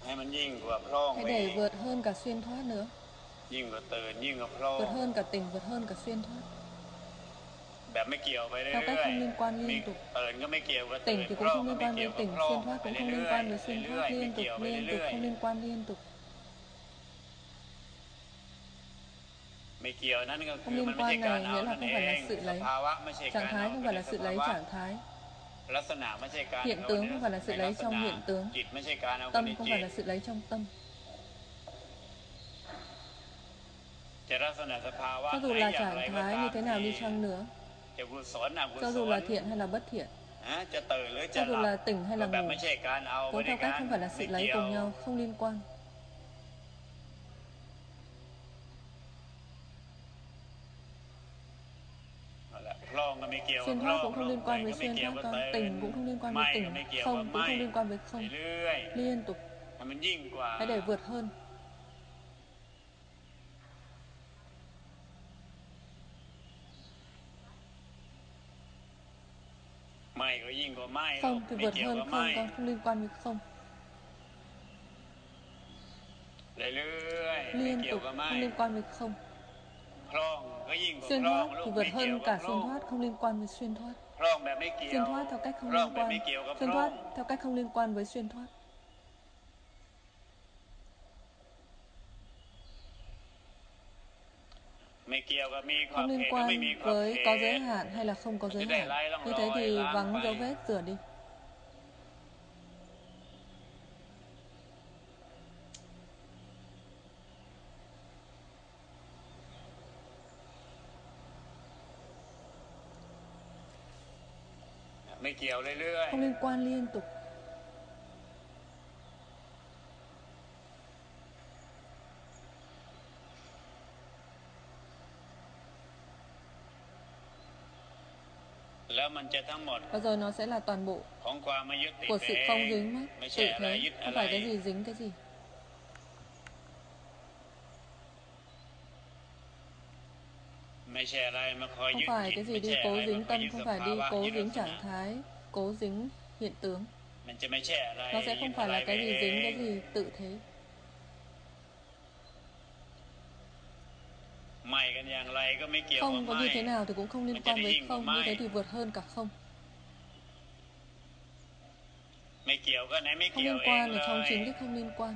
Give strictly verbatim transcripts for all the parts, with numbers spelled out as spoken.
Hãy để vượt hơn cả xuyên thoát nữa. Vượt hơn cả tỉnh, vượt hơn cả xuyên thoát. Theo cách không liên quan liên tục. Tỉnh thì cũng không liên quan với tỉnh, xuyên thoát cũng không liên quan với xuyên thoát, liên tục, liên tục, không liên quan liên tục. Không liên quan này nghĩa là không phải là sự lấy. Trạng thái không phải là sự lấy trạng thái. Hiện tướng không phải là sự lấy trong hiện tướng. Tâm không phải là sự lấy trong tâm. Cho dù là trạng thái như thế nào đi chăng nữa, cho dù là thiện hay là bất thiện, cho dù là tỉnh hay là ngủ, cũng theo cách không phải là sự lấy cùng nhau, không liên quan. Xuyên thoát cũng không liên quan với xuyên thoát con, tỉnh cũng không liên quan với tỉnh, không cũng không liên quan với không. Liên tục. Hãy để vượt hơn. Không thì vượt hơn không con, không liên quan với không. Liên tục, không liên quan với không. Xuyên thoát thì vượt hơn cả xuyên thoát, không liên quan với xuyên thoát. Xuyên thoát theo cách không liên quan. Xuyên thoát theo cách không liên quan với xuyên thoát. Không liên quan với có giới hạn hay là không có giới hạn. Như thế thì vắng dấu vết, rửa đi. Không liên quan liên tục. Và rồi nó sẽ là toàn bộ của sự không dính mắc, tự thế, không phải cái gì dính cái gì. Không phải cái gì đi cố dính tâm, không phải đi cố dính trạng thái, cố dính hiện tướng. Nó sẽ không phải là cái gì dính cái gì tự thế. Không có như thế nào thì cũng không liên quan với không. Như thế thì vượt hơn cả không. Không liên quan ở trong chính cái không liên quan.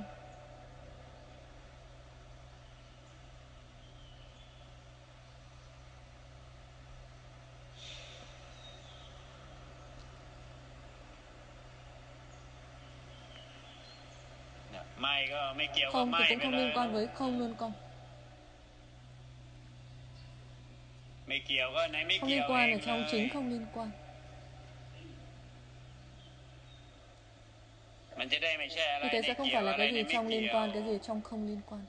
Không thì cũng không liên quan với không luôn con. Không liên quan ở trong chính không liên quan. Như thế sẽ không phải là cái gì trong liên quan, cái gì trong không liên quan.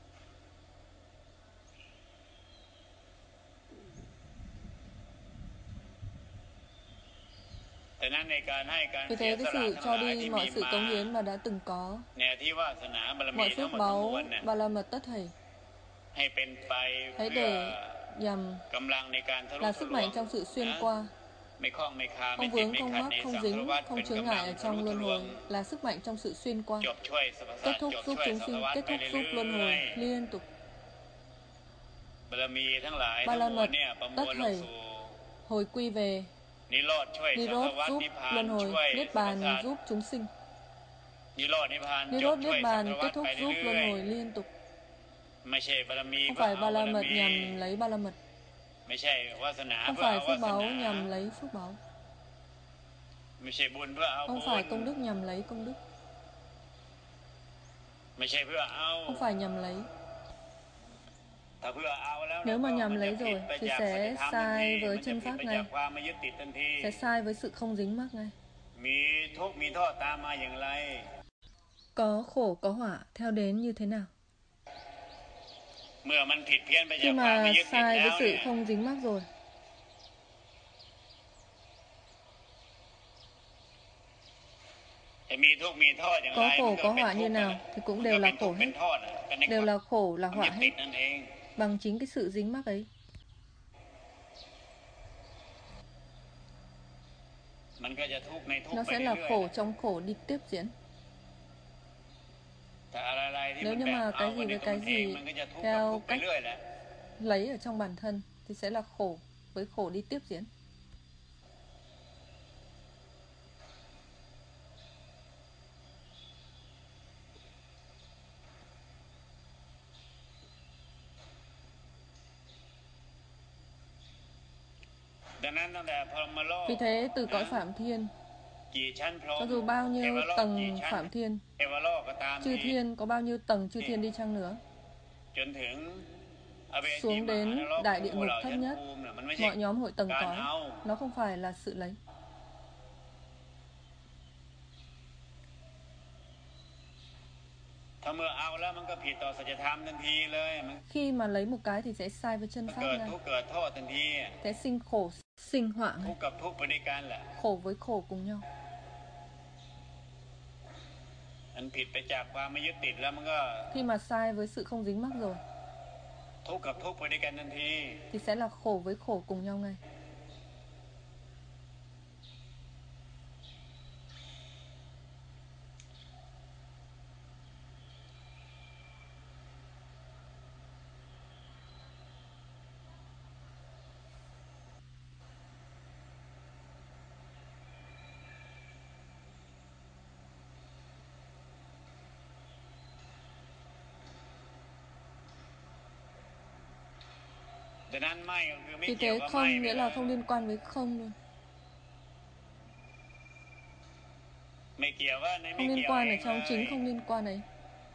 Vì thế cái sự cho đi mọi sự cống hiến mà đã từng có, mọi phước báu, ba la mật tất thảy, hãy để nhằm là sức mạnh trong sự xuyên qua, không vướng, không mắc, không dính, không chướng ngại ở trong luân hồi, là sức mạnh trong sự xuyên qua, kết thúc giúp chúng sinh, kết thúc giúp luân hồi liên tục. Ba la mật tất thảy hồi quy về, Nirod giúp luân hồi, Niết bàn giúp chúng sinh. Nirod Niết bàn kết thúc giúp luân hồi liên tục. Không phải ba la mật nhằm lấy ba la mật. Không phải phước báu nhằm lấy phước báu. Không phải công đức nhằm lấy công đức. Không phải nhằm lấy. Nếu mà nhằm lấy rồi thì sẽ sai với chân pháp ngay, sẽ sai với sự không dính mắc ngay. Có khổ có họa theo đến như thế nào? Khi mà sai với sự không dính mắc rồi, có khổ có họa như nào thì cũng đều là khổ hết, đều là khổ là họa hết, bằng chính cái sự dính mắc ấy. Nó sẽ là khổ trong khổ đi tiếp diễn. Nếu như mà cái gì với cái gì theo cách lấy ở trong bản thân thì sẽ là khổ, với khổ đi tiếp diễn. Vì thế từ cõi Phạm Thiên, cho dù bao nhiêu tầng Phạm Thiên, chư thiên có bao nhiêu tầng chư thiên đi chăng nữa, xuống đến đại địa ngục thấp nhất, mọi nhóm hội tầng cõi, nó không phải là sự lấy. Khi mà lấy một cái thì sẽ sai với chân pháp ngay, sẽ sinh khổ, sinh họa ngay. Khổ với khổ cùng nhau. Khi mà sai với sự không dính mắc rồi thì sẽ là khổ với khổ cùng nhau ngay. Vì thế không nghĩa là không liên quan với không luôn. Không liên quan ở trong chính không liên quan ấy.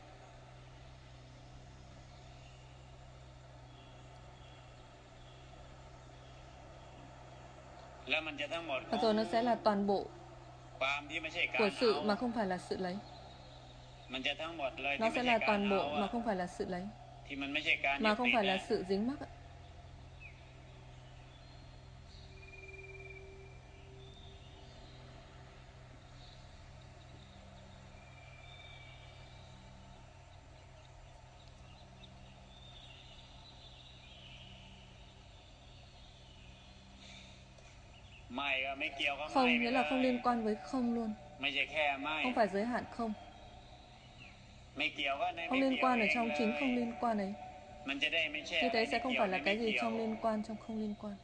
Và rồi nó sẽ là toàn bộ của sự mà không phải là sự lấy. Nó sẽ là toàn bộ mà không phải là sự lấy, mà không phải là sự dính mắc. Không nghĩa là không liên quan với không luôn. Không phải giới hạn không. Không liên quan ở trong chính không liên quan ấy. Như thế sẽ không phải là cái gì trong liên quan trong không liên quan.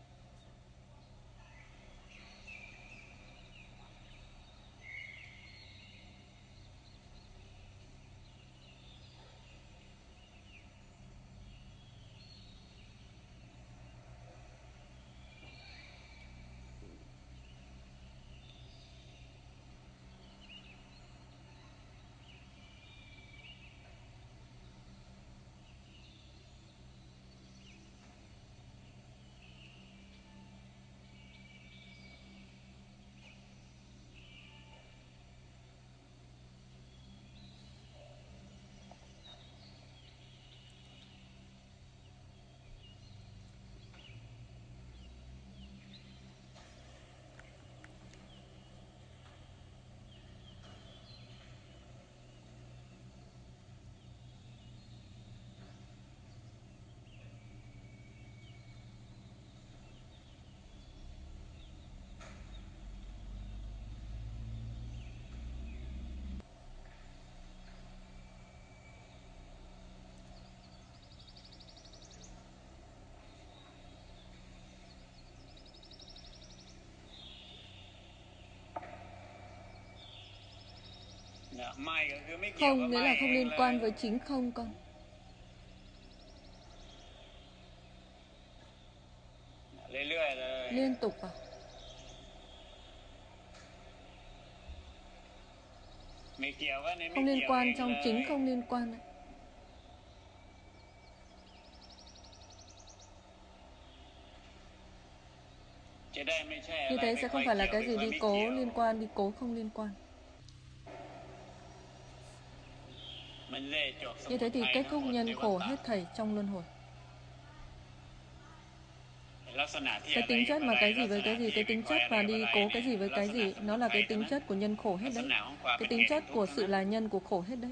Không nghĩa là không liên quan với chính không con. Liên tục à? Không liên quan trong chính không liên quan đấy. Như thế sẽ không phải là cái gì đi cố liên quan, đi cố không liên quan. Như thế thì kết thúc nhân khổ hết thảy trong luân hồi. Cái tính chất mà cái gì với cái gì, cái tính chất mà đi cố cái gì với cái gì, nó là cái tính chất của nhân khổ hết đấy. Cái tính chất của sự là nhân của khổ hết đấy.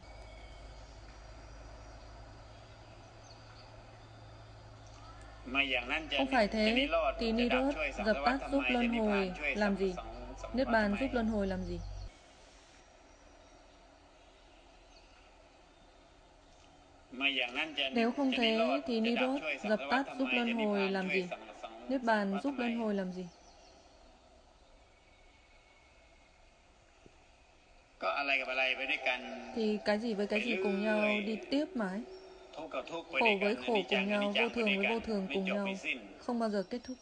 Không phải thế thì Nirodha dập tắt giúp luân hồi làm gì? Niết bàn giúp luân hồi làm gì? Nếu không thế thì Nirodha dập tắt giúp luân hồi làm gì? Niết bàn giúp luân hồi làm gì? Thì cái gì với cái gì cùng nhau đi tiếp mãi. Khổ với khổ cùng nhau, vô thường với vô thường cùng nhau, không bao giờ kết thúc.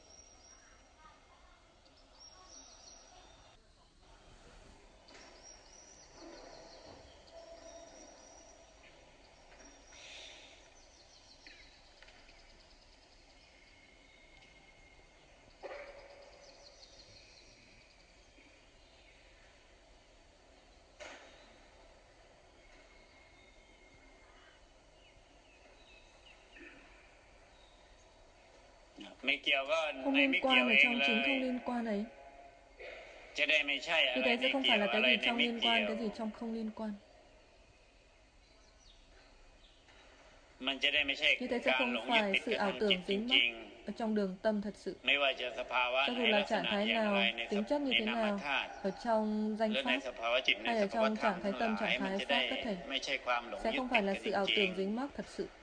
Không liên quan ở trong chính không liên quan ấy. Như thế sẽ không phải là cái gì trong liên quan, cái gì trong không liên quan. Như thế sẽ không phải sự ảo tưởng dính mắc ở trong đường tâm thật sự. Cho dù là trạng thái nào, tính chất như thế nào, ở trong danh pháp hay ở trong trạng thái tâm, trạng thái pháp tất thể, sẽ không phải là sự ảo tưởng dính mắc thật sự.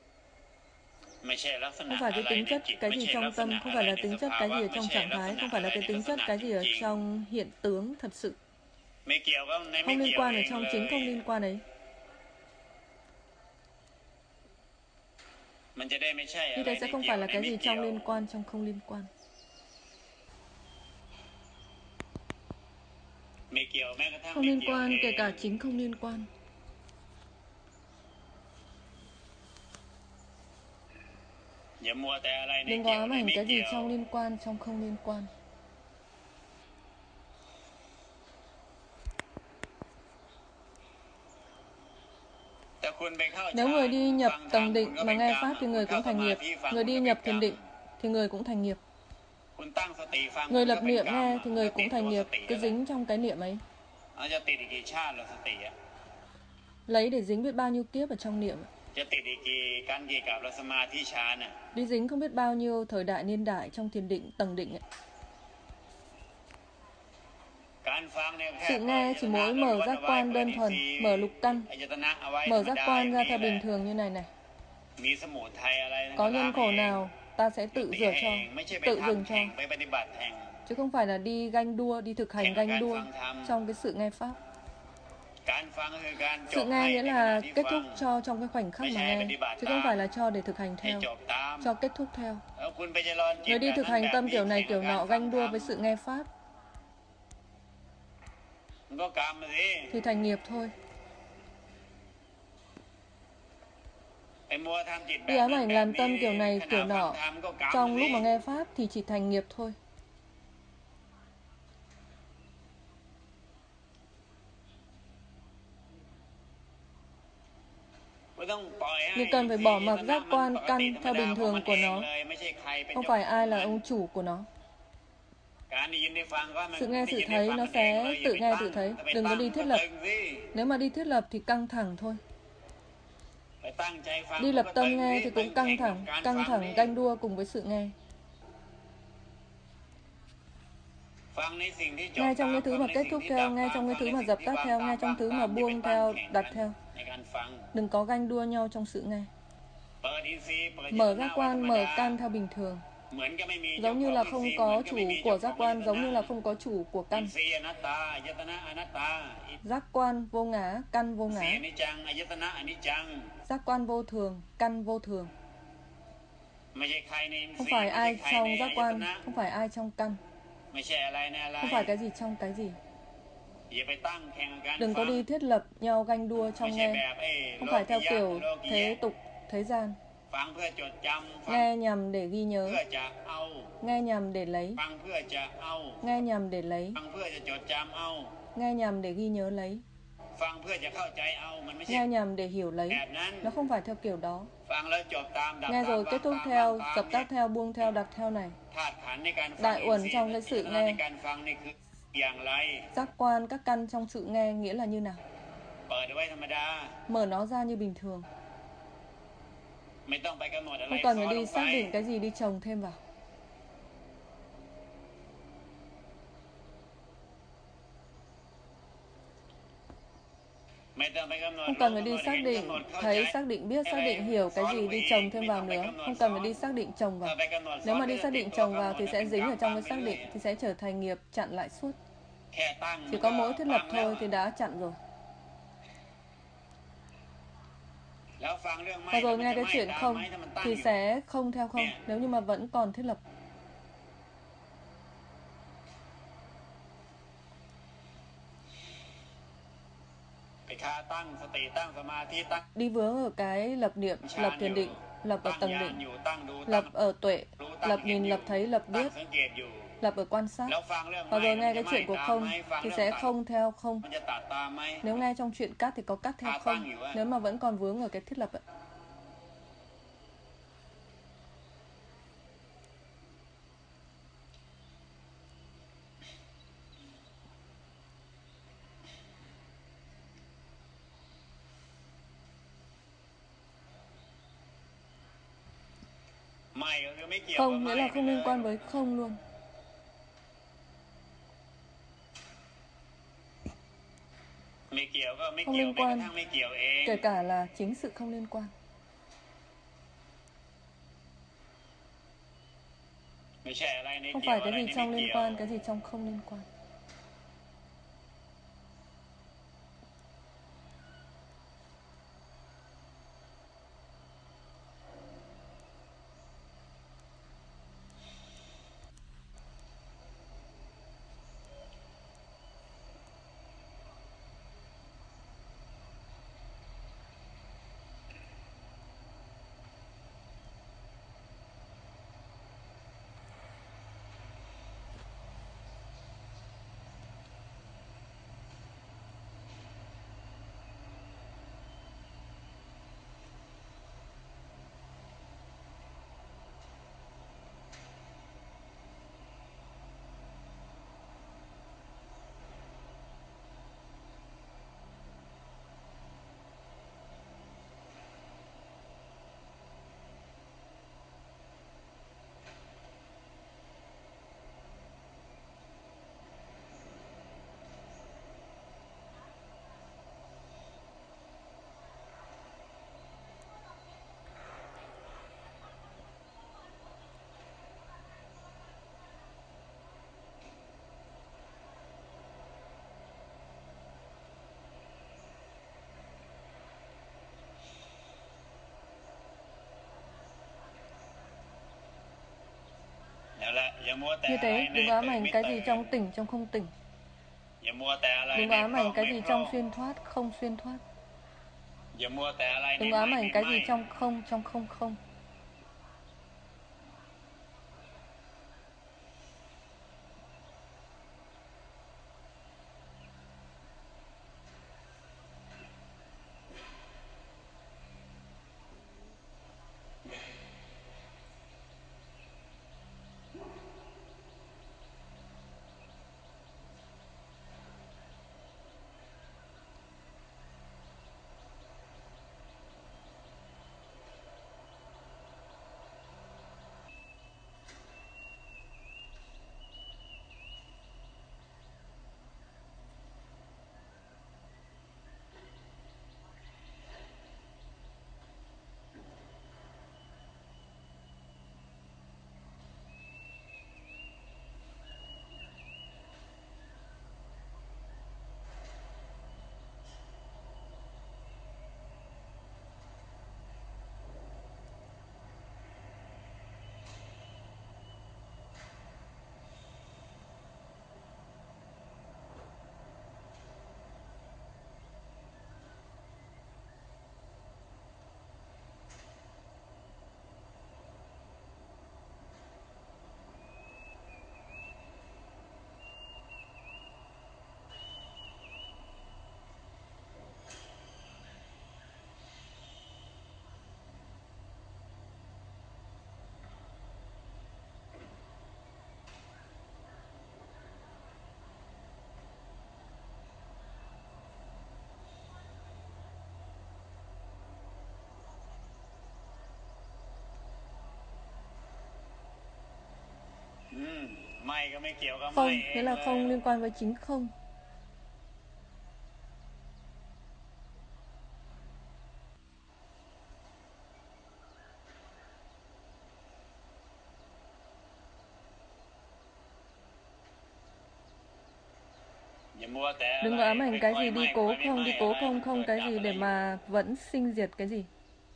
Không phải cái tính chất cái gì trong tâm, không phải là tính chất cái gì ở trong trạng thái, không phải là cái tính chất cái gì ở trong hiện tướng thật sự. Không liên quan ở trong chính không liên quan ấy. Như thế sẽ không phải là cái gì trong liên quan, trong không liên quan. Không liên quan kể cả chính không liên quan. Đừng có ám ảnh cái gì trong liên quan, trong không liên quan. Nếu người đi nhập tầng định mà nghe pháp thì người cũng thành nghiệp. Người đi nhập thiền định thì người cũng thành nghiệp. Người lập niệm nghe thì người cũng thành nghiệp. Cứ dính trong cái niệm ấy. Lấy để dính biết bao nhiêu kiếp ở trong niệm. Đi dính không biết bao nhiêu thời đại niên đại trong thiền định, tầng định ấy. Sự nghe chỉ mỗi mở giác quan đơn thuần, mở lục căn, mở giác quan ra theo bình thường như này này. Có nhân khổ nào ta sẽ tự rửa cho, tự dừng cho. Chứ không phải là đi ganh đua, đi thực hành ganh đua trong cái sự nghe pháp. Sự nghe nghĩa là kết thúc cho trong cái khoảnh khắc mà nghe, chứ không phải là cho để thực hành theo, cho kết thúc theo. Người đi thực hành tâm kiểu này kiểu nọ ganh đua với sự nghe pháp thì thành nghiệp thôi. Đi ám ảnh làm tâm kiểu này kiểu nọ trong lúc mà nghe pháp thì chỉ thành nghiệp thôi. Nhưng cần phải bỏ mặc giác quan căn theo bình thường của nó. Không phải ai là ông chủ của nó. Sự nghe sự thấy nó sẽ tự nghe tự thấy. Đừng có đi thiết lập. Nếu mà đi thiết lập thì căng thẳng thôi. Đi lập tâm nghe thì cũng căng thẳng. Căng thẳng ganh đua cùng với sự nghe. Nghe trong cái thứ mà kết thúc theo, nghe trong cái thứ mà dập tắt theo, nghe trong thứ mà buông theo, đặt theo. Đừng có ganh đua nhau trong sự nghe. Mở giác quan, mở căn theo bình thường. Giống như là không có chủ của giác quan, giống như là không có chủ của căn. Giác quan vô ngã, căn vô ngã. Giác quan vô thường, căn vô thường. Không phải ai trong giác quan, không phải ai trong căn. Không phải cái gì trong cái gì. Đừng có đi thiết lập nhau ganh đua trong nghe. Không phải theo kiểu thế tục, thế gian. Nghe nhằm để ghi nhớ. Nghe nhằm để lấy. Nghe nhằm để lấy. Nghe nhằm để ghi nhớ lấy. Nghe nhằm để hiểu lấy. Nó không phải theo kiểu đó. Nghe rồi kết thúc theo, dập tắt theo, buông theo, đặt theo này. Đại uẩn trong cái sự nghe. Giác quan các căn trong sự nghe nghĩa là như nào? Mở nó ra như bình thường. Không cần phải đi xác định cái gì đi chồng thêm vào. Không cần phải đi xác định, thấy, xác định, biết, xác định, hiểu cái gì đi chồng thêm vào nữa. Không cần phải đi xác định chồng vào. Nếu mà đi xác định chồng vào thì sẽ dính ở trong cái xác định, thì sẽ trở thành nghiệp chặn lại suốt. Chỉ có mỗi thiết lập thôi thì đã chặn rồi. Và rồi nghe cái chuyện không thì sẽ không theo không, nếu như mà vẫn còn thiết lập. Đi vướng ở cái lập niệm, lập thiền định, lập ở tầng định, lập ở tuệ, lập nhìn, lập thấy, lập biết, lập ở quan sát. Và rồi nghe cái chuyện của không thì sẽ không theo không. Nếu nghe trong chuyện cắt thì có cắt theo không, nếu mà vẫn còn vướng ở cái thiết lập ấy. Không nghĩa là không liên quan với không luôn. Không liên quan, kể cả là chính sự không liên quan. Không phải cái gì trong liên quan, cái gì trong không liên quan. Như thế, đừng ám ảnh cái gì trong tỉnh, trong không tỉnh. Đừng ám ảnh cái gì trong xuyên thoát, không xuyên thoát. Đừng ám ảnh cái gì trong không, trong không không. Không, nghĩa là không liên quan với chính không. Đừng có ám ảnh cái gì đi cố không, đi cố không, không cái gì để mà vẫn sinh diệt cái gì.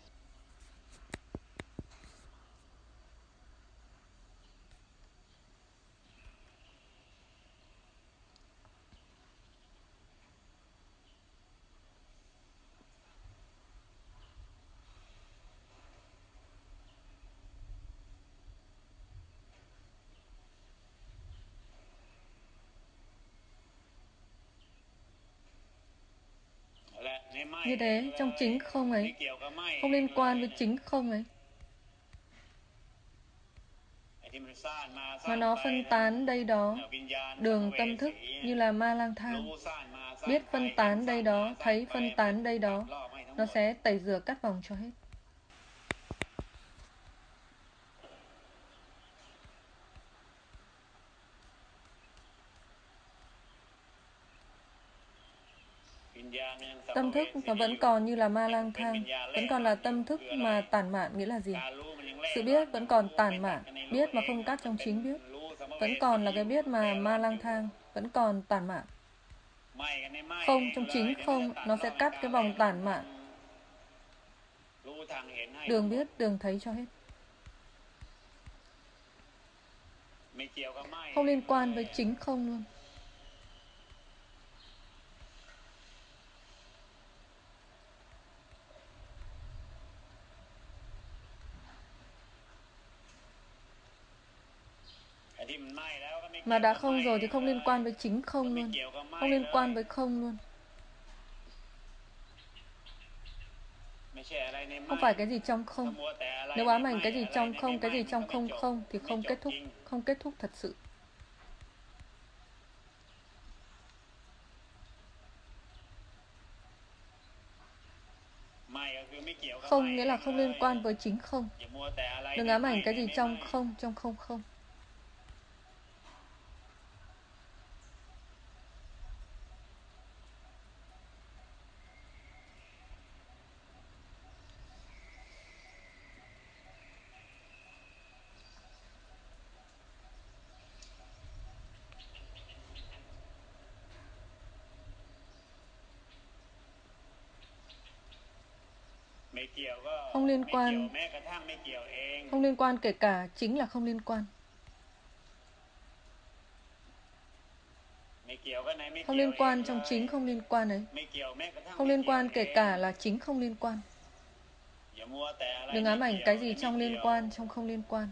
Như thế, trong chính không ấy, không liên quan với chính không ấy, mà nó phân tán đây đó, đường tâm thức như là ma lang thang. Biết phân tán đây đó, thấy phân tán đây đó, nó sẽ tẩy rửa cắt vòng cho hết. Tâm thức nó vẫn còn như là ma lang thang, vẫn còn là tâm thức mà tản mạn. Nghĩa là gì? Sự biết vẫn còn tản mạn, biết mà không cắt trong chính biết, vẫn còn là cái biết mà ma lang thang, vẫn còn tản mạn. Không trong chính không, nó sẽ cắt cái vòng tản mạn, đường biết, đường thấy cho hết. Không liên quan với chính không luôn. Mà đã không rồi thì không liên quan với chính không luôn, không liên quan với không luôn. Không phải cái gì trong không. Nếu ám ảnh cái gì trong không, cái gì trong không không thì không kết thúc, không kết thúc thật sự. Không nghĩa là không liên quan với chính không. Đừng ám ảnh cái gì trong không, trong không không. Không liên quan, không liên quan kể cả chính là không liên quan. Không liên quan trong chính không liên quan ấy. Không liên quan kể cả là chính không liên quan. Đừng ám ảnh cái gì trong liên quan, trong không liên quan.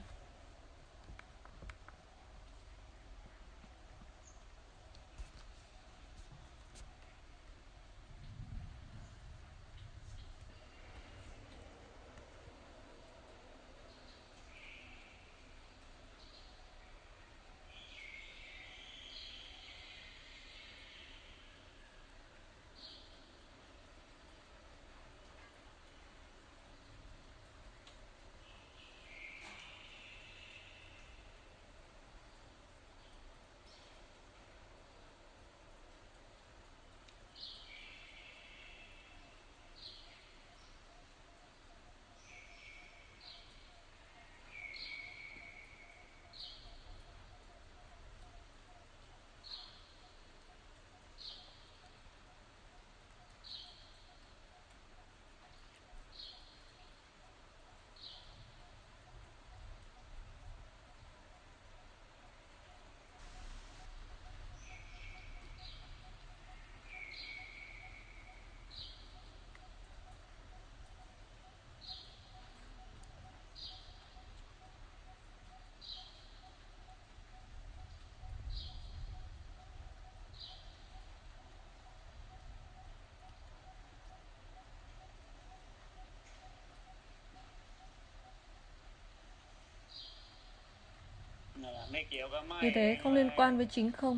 Như thế không liên quan với chính không.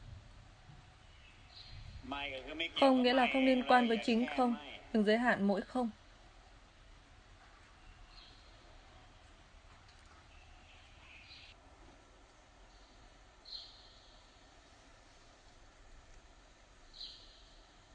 Không nghĩa là không liên quan với chính không. Đừng giới hạn mỗi không.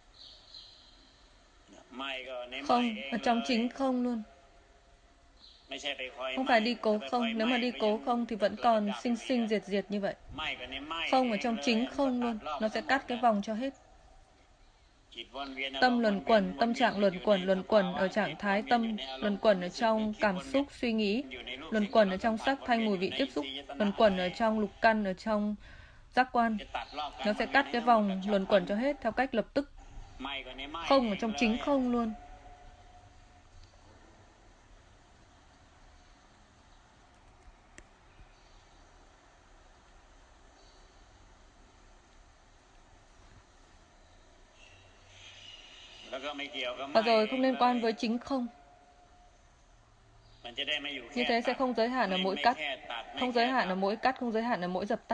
Không, ở trong chính không luôn. Không phải đi cố không. Nếu mà đi cố không thì vẫn còn sinh sinh diệt diệt như vậy. Không ở trong chính không luôn. Nó sẽ cắt cái vòng cho hết. Tâm luẩn quẩn, tâm trạng luẩn quẩn, luẩn quẩn ở trạng thái tâm, luẩn quẩn ở trong cảm xúc, suy nghĩ, luẩn quẩn ở trong sắc, thanh, mùi, vị, tiếp xúc, luẩn quẩn ở trong lục căn, ở trong giác quan. Nó sẽ cắt cái vòng luẩn quẩn cho hết theo cách lập tức. Không ở trong chính không luôn. Và rồi không liên quan với chính không. Như thế sẽ không giới hạn ở mỗi cắt, không giới hạn ở mỗi cắt, không giới hạn ở mỗi dập tắt.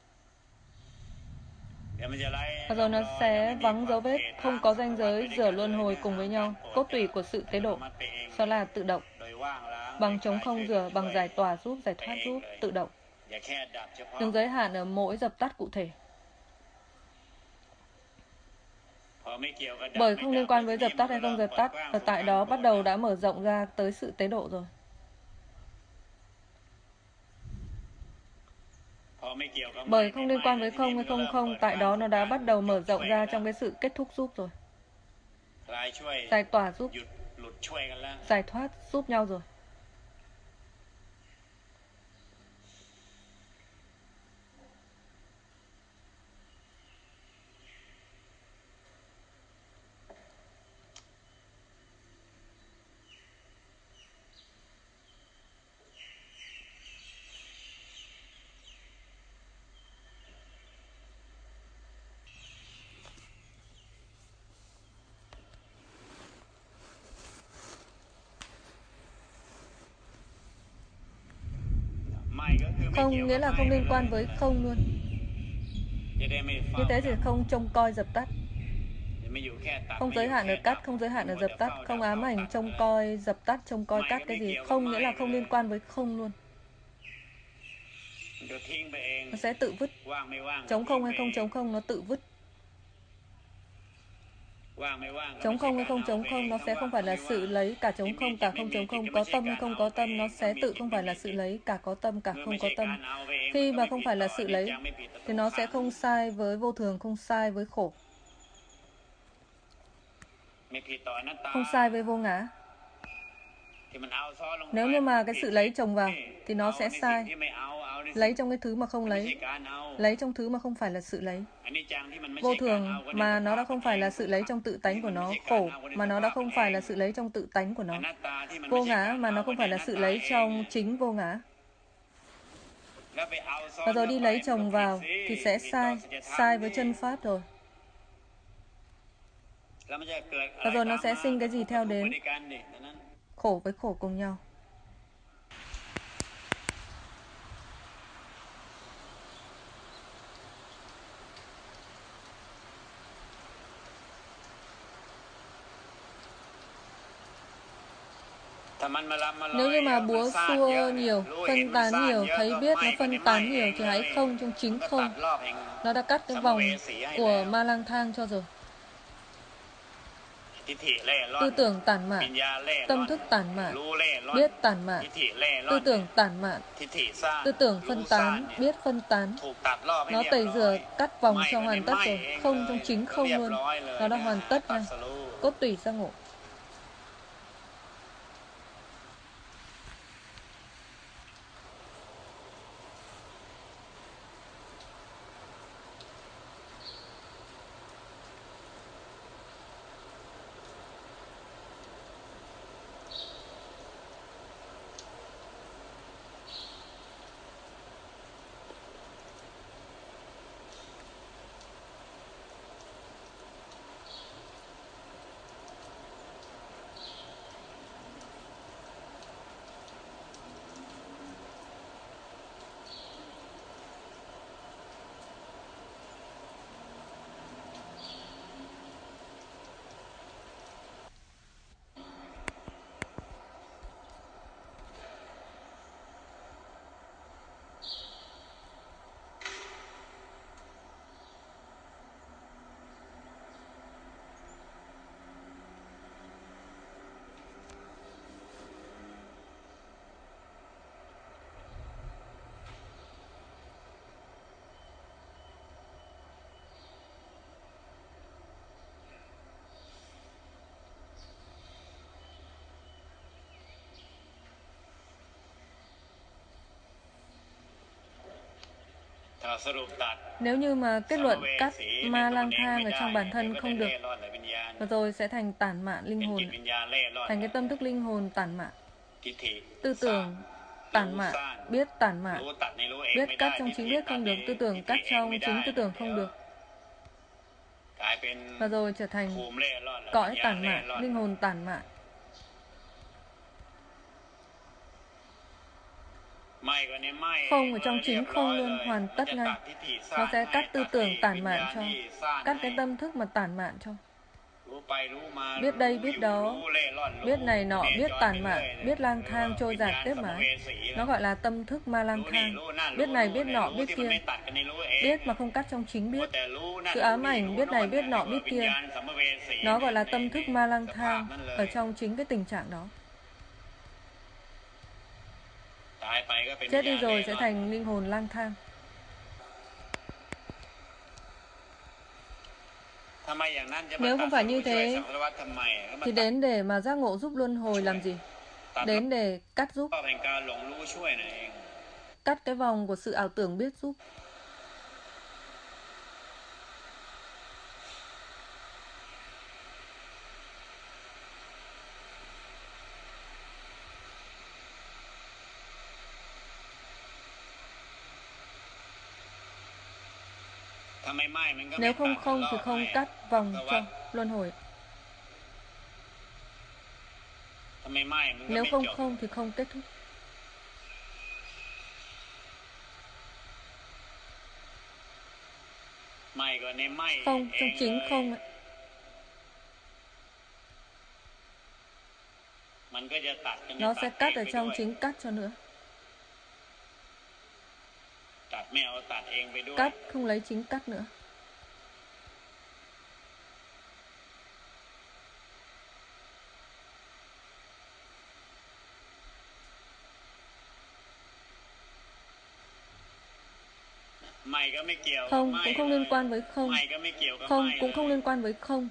Và rồi nó sẽ vắng dấu vết, không có ranh giới giữa luân hồi cùng với nhau, cốt tủy của sự tế độ. Đó là tự động, bằng trống không rửa, bằng giải tỏa giúp, giải thoát giúp, tự động. Đừng giới hạn ở mỗi dập tắt cụ thể. Bởi không liên quan với dập tắt hay không dập tắt, ở tại đó bắt đầu đã mở rộng ra tới sự tế độ rồi. Bởi không liên quan với không hay không không, tại đó nó đã bắt đầu mở rộng ra trong cái sự kết thúc giúp rồi. Giải tỏa giúp, giải thoát giúp nhau rồi. Không nghĩa là không liên quan với không luôn. Như thế thì không trông coi dập tắt. Không giới hạn ở cắt, không giới hạn ở dập tắt, không ám ảnh trông coi dập tắt, trông coi cắt cái gì. Không nghĩa là không liên quan với không luôn. Nó sẽ tự vứt. Trống không hay không trống không, nó tự vứt. Trống không hay không trống không, nó sẽ không phải là sự lấy, cả trống không cả không trống không, có tâm hay không có tâm, nó sẽ tự không phải là sự lấy, cả có tâm cả không có tâm. Khi mà không phải là sự lấy thì nó sẽ không sai với vô thường, không sai với khổ, không sai với vô ngã. Nếu như mà cái sự lấy chồng vào thì nó sẽ sai. Lấy trong cái thứ mà không lấy, lấy trong thứ mà không phải là sự lấy. Vô thường mà nó đã không phải là sự lấy trong tự tánh của nó. Khổ mà nó đã không phải là sự lấy trong tự tánh của nó. Vô ngã mà nó không phải là sự lấy trong chính vô ngã. Và rồi đi lấy chồng vào thì sẽ sai, sai với chân pháp rồi. Và rồi nó sẽ sinh cái gì theo đến? Khổ với khổ cùng nhau. Nếu như mà búa xua nhiều, phân tán nhiều, thấy biết nó phân tán nhiều thì hãy không trong chính không. Nó đã cắt cái vòng của ma lang thang cho rồi. Tư tưởng tản mạn, tâm thức tản mạn, biết tản mạn, tư tưởng tản mạn, tư tưởng phân tán, biết phân tán. Nó tẩy rửa, cắt vòng cho hoàn tất rồi. Không trong chính không luôn. Nó đã hoàn tất nha. Cốt tủy giác ngộ. Nếu như mà kết luận cắt ma lang thang ở trong bản thân không được, và rồi sẽ thành tản mạn linh hồn, thành cái tâm thức linh hồn tản mạn, tư tưởng tản mạn, biết tản mạn, biết cắt trong chính biết không được, tư tưởng cắt trong chính tư tưởng không được, và rồi trở thành cõi tản mạn, linh hồn tản mạn. Không ở trong chính không luôn, hoàn tất ngay. Nó sẽ cắt tư tưởng tản mạn cho, cắt cái tâm thức mà tản mạn cho. Biết đây, biết đó, biết này nọ, biết tản mạn, biết lang thang trôi dạt tiếp mãi. Nó gọi là tâm thức ma lang thang. Biết này, biết nọ, biết kia. Biết mà không cắt trong chính biết. Sự ám ảnh, biết này, biết nọ, biết kia. Nó gọi là tâm thức ma lang thang ở trong chính cái tình trạng đó. Chết đi rồi sẽ thành linh hồn lang thang. Nếu không phải như thế, thì đến để mà giác ngộ giúp luân hồi làm gì? Đến để cắt giúp. Cắt cái vòng của sự ảo tưởng biết giúp. Nếu không không thì không cắt vòng cho luân hồi. Nếu không không thì không kết thúc. Không, trong chính không ấy. Nó sẽ cắt ở trong chính cắt cho nữa. Cắt không lấy chính cắt nữa. Không cũng không liên quan với không. Không cũng không liên quan với không.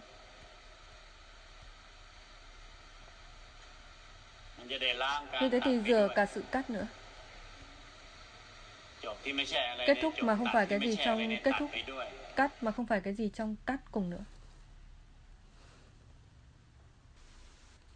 Như thế thì rửa cả sự cắt nữa. Kết thúc mà không phải cái gì trong kết thúc. Cắt mà không phải cái gì trong cắt cùng nữa.